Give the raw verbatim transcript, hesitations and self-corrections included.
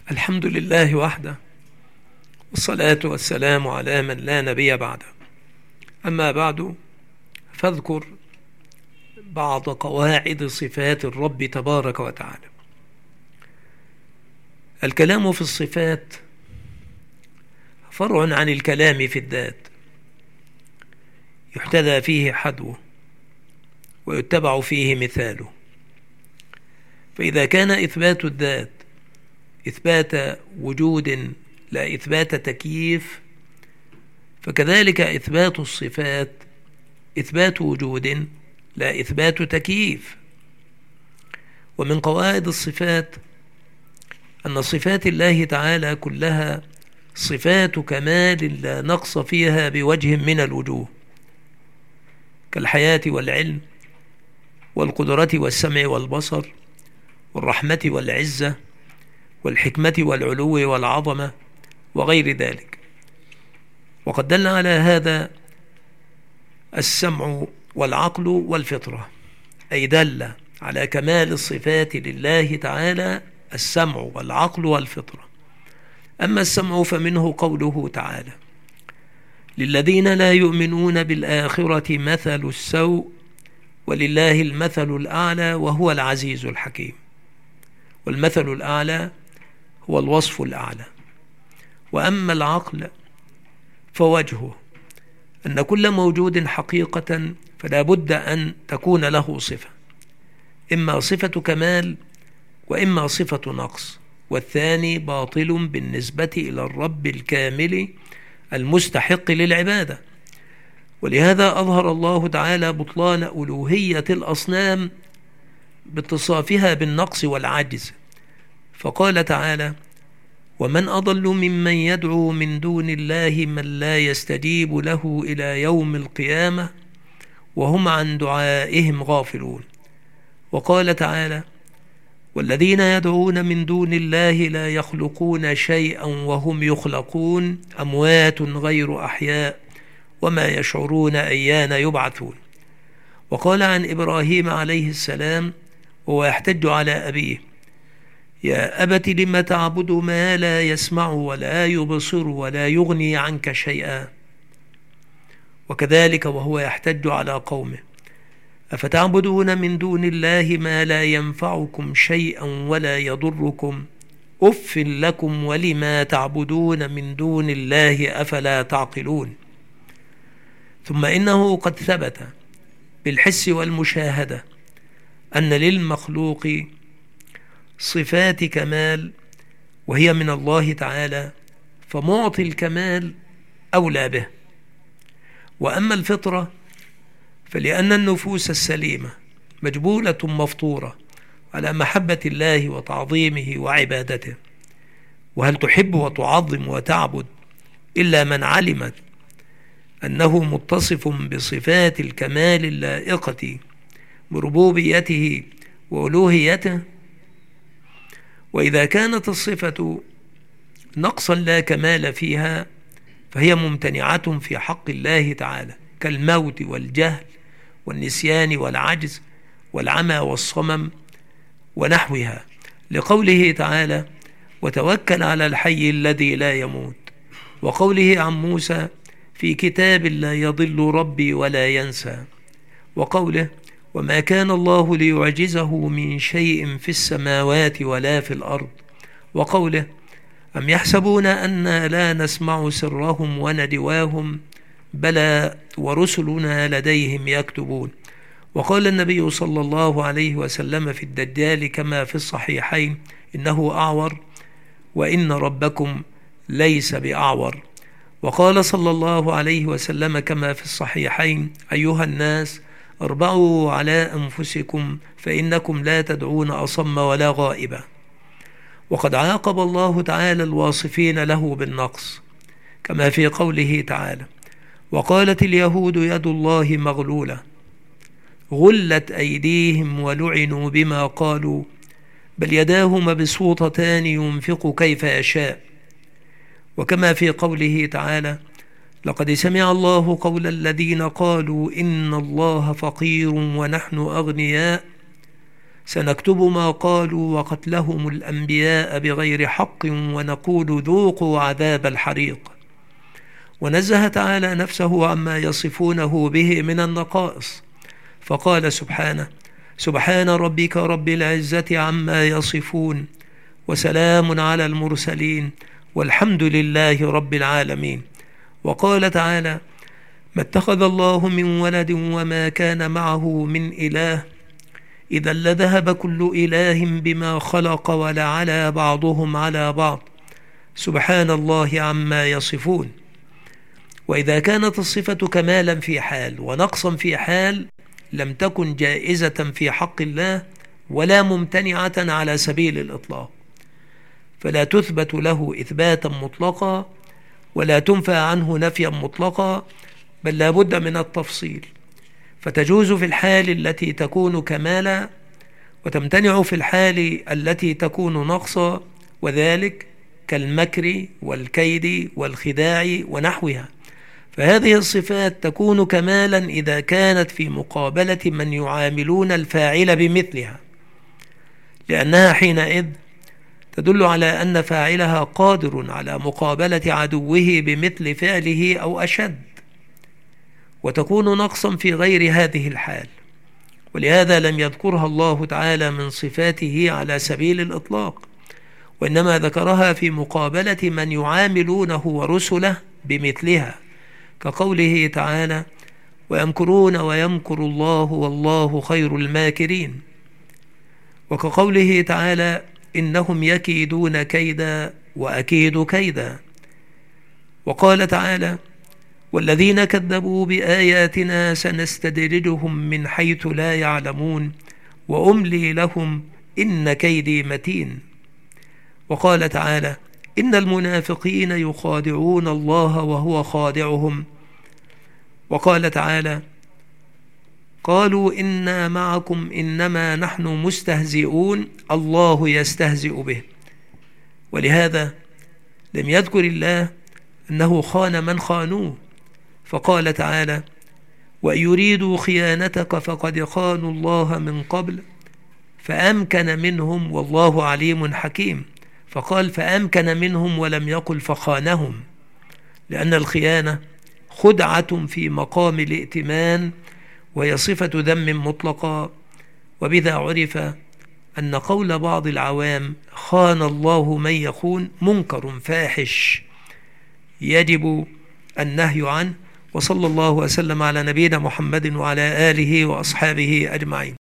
الحمد لله وحده، والصلاة والسلام على من لا نبي بعده. أما بعد، فاذكر بعض قواعد صفات الرب تبارك وتعالى. الكلام في الصفات فرع عن الكلام في الذات، يحتذى فيه حدوه ويتبع فيه مثاله. فإذا كان إثبات الذات إثبات وجود لا إثبات تكييف، فكذلك إثبات الصفات إثبات وجود لا إثبات تكييف. ومن قواعد الصفات أن صفات الله تعالى كلها صفات كمال لا نقص فيها بوجه من الوجوه، كالحياة والعلم والقدرة والسمع والبصر والرحمة والعزة والحكمة والعلو والعظمة وغير ذلك. وقد دل على هذا السمع والعقل والفطرة، أي دل على كمال الصفات لله تعالى السمع والعقل والفطرة. أما السمع فمنه قوله تعالى: للذين لا يؤمنون بالآخرة مثل السوء ولله المثل الأعلى وهو العزيز الحكيم. والمثل الأعلى هو الوصف الأعلى. وأما العقل فوجهه أن كل موجود حقيقة فلا بد أن تكون له صفة، إما صفة كمال وإما صفة نقص، والثاني باطل بالنسبة إلى الرب الكامل المستحق للعبادة. ولهذا أظهر الله تعالى بطلان ألوهية الأصنام باتصافها بالنقص والعجز، فقال تعالى: ومن أضل ممن يدعو من دون الله من لا يستجيب له إلى يوم القيامة وهم عن دعائهم غافلون. وقال تعالى: والذين يدعون من دون الله لا يخلقون شيئا وهم يخلقون أموات غير أحياء وما يشعرون أيان يبعثون. وقال عن إبراهيم عليه السلام وهو يحتج على أبيه: يا أبت لم تعبد ما لا يسمع ولا يبصر ولا يغني عنك شيئا. وكذلك وهو يحتج على قومه: أفتعبدون من دون الله ما لا ينفعكم شيئا ولا يضركم أف لكم ولما تعبدون من دون الله أفلا تعقلون. ثم إنه قد ثبت بالحس والمشاهدة أن للمخلوق صفات كمال وهي من الله تعالى، فمعطي الكمال أولى به. وأما الفطرة فلأن النفوس السليمة مجبولة مفطورة على محبة الله وتعظيمه وعبادته. وهل تحب وتعظم وتعبد إلا من علمت أنه متصف بصفات الكمال اللائقة بربوبيته وألوهيته؟ وإذا كانت الصفة نقصا لا كمال فيها فهي ممتنعة في حق الله تعالى، كالموت والجهل والنسيان والعجز والعمى والصمم ونحوها، لقوله تعالى: وتوكل على الحي الذي لا يموت. وقوله عن موسى: في كتاب لا يضل ربي ولا ينسى. وقوله: وما كان الله ليعجزه من شيء في السماوات ولا في الأرض. وقوله: أم يحسبون أنا لا نسمع سرهم ونجواهم بلى ورسلنا لديهم يكتبون. وقال النبي صلى الله عليه وسلم في الدجال كما في الصحيحين: إنه أعور وإن ربكم ليس بأعور. وقال صلى الله عليه وسلم كما في الصحيحين: أيها الناس اربعوا على أنفسكم فإنكم لا تدعون أصم ولا غائبا. وقد عاقب الله تعالى الواصفين له بالنقص كما في قوله تعالى: وقالت اليهود يد الله مغلولة غلت أيديهم ولعنوا بما قالوا بل يداه مبسوطتان ينفق كيف يشاء. وكما في قوله تعالى: لقد سمع الله قول الذين قالوا إن الله فقير ونحن أغنياء سنكتب ما قالوا وقتلهم الأنبياء بغير حق ونقول ذوقوا عذاب الحريق. ونزه تعالى نفسه عما يصفونه به من النقائص، فقال سبحانه: سبحان ربك رب العزة عما يصفون وسلام على المرسلين والحمد لله رب العالمين. وقال تعالى: ما اتخذ الله من ولد وما كان معه من إله إذا لذهب كل إله بما خلق ولعلى بعضهم على بعض سبحان الله عما يصفون. وإذا كانت الصفة كمالا في حال ونقصا في حال لم تكن جائزة في حق الله ولا ممتنعة على سبيل الإطلاق، فلا تثبت له إثباتا مطلقا ولا تنفى عنه نفيا مطلقا، بل لا بد من التفصيل، فتجوز في الحال التي تكون كمالا وتمتنع في الحال التي تكون نقصا، وذلك كالمكر والكيد والخداع ونحوها. فهذه الصفات تكون كمالا إذا كانت في مقابلة من يعاملون الفاعل بمثلها، لأنها حينئذ تدل على أن فاعلها قادر على مقابلة عدوه بمثل فعله أو أشد، وتكون نقصا في غير هذه الحال. ولهذا لم يذكرها الله تعالى من صفاته على سبيل الإطلاق، وإنما ذكرها في مقابلة من يعاملونه ورسله بمثلها، كقوله تعالى: ويمكرون ويمكر الله والله خير الماكرين، وكقوله تعالى: إنهم يكيدون كيدا وأكيد كيدا. وقال تعالى: والذين كذبوا بآياتنا سنستدرجهم من حيث لا يعلمون وأملي لهم إن كيدي متين. وقال تعالى: إن المنافقين يخادعون الله وهو خادعهم. وقال تعالى: قالوا إنا معكم إنما نحن مستهزئون الله يستهزئ به. ولهذا لم يذكر الله أنه خان من خانوه، فقال تعالى: وإن يريدوا خيانتك فقد خانوا الله من قبل فأمكن منهم والله عليم حكيم. فقال فأمكن منهم ولم يقل فخانهم، لأن الخيانة خدعة في مقام الائتمان وهي صفة ذم مطلقة. وبذا عرف أن قول بعض العوام خان الله من يخون منكر فاحش يجب النهي عنه. وصلى الله وسلم على نبينا محمد وعلى آله وأصحابه أجمعين.